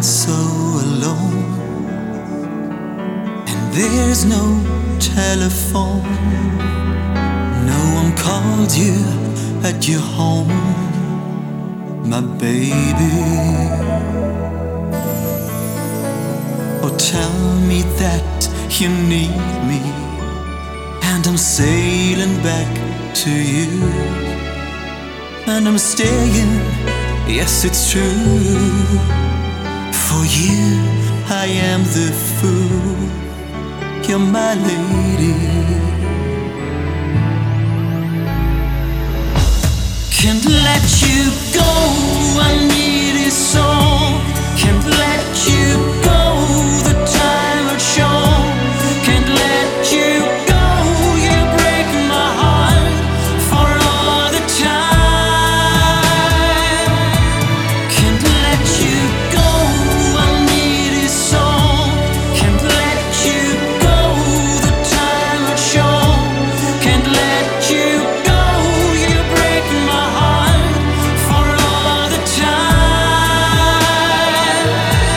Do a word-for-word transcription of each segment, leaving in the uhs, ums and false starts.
so alone, and there's no telephone. No one called you at your home, my baby. Oh, tell me that you need me, and I'm sailing back to you, and I'm staying, yes it's true. For you I am the fool, you're my lady. Can't let you go, I need it so. Can't let you go, the time had shown. Can't let you go, you break my heart for all the time. Can't let you go, I need it so. Can't let you go, the time had shown. Can't let you go, you break my heart for all the time.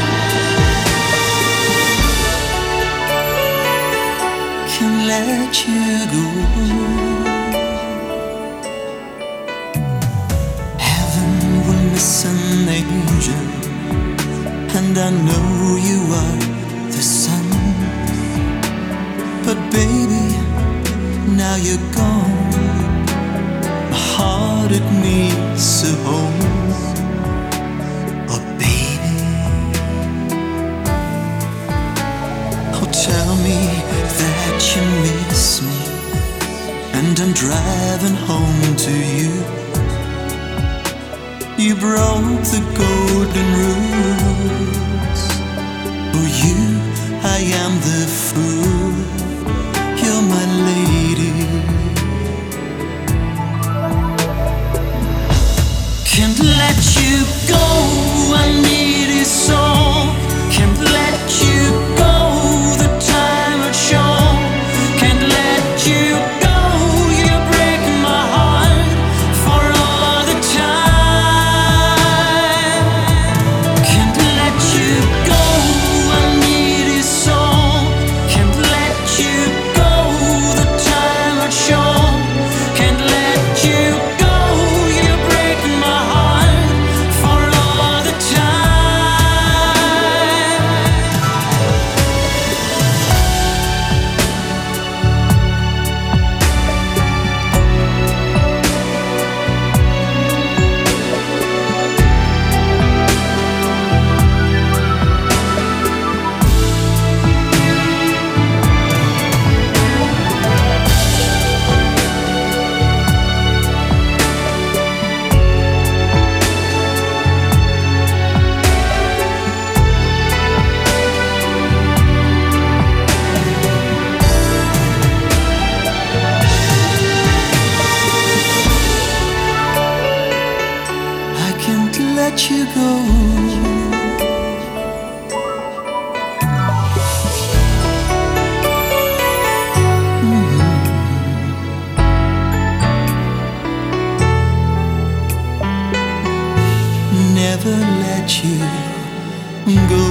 Can't let you go. Heaven will miss an angel, and I know you are the sun. But baby, now you're gone, my heart it needs a home. Oh baby, oh tell me that you miss me, and I'm driving home to you. You broke the golden rules. For you I am the fool, you're my lady. Can't let you go, I need it so. Can't let you go, the time had shown. Can't let you go, you break my heart for all the time. Can't let you go, I need it so. Can't let you go, the time had shown. Can't let you go, you break my heart for all the time. I can't let you go. Never let you go.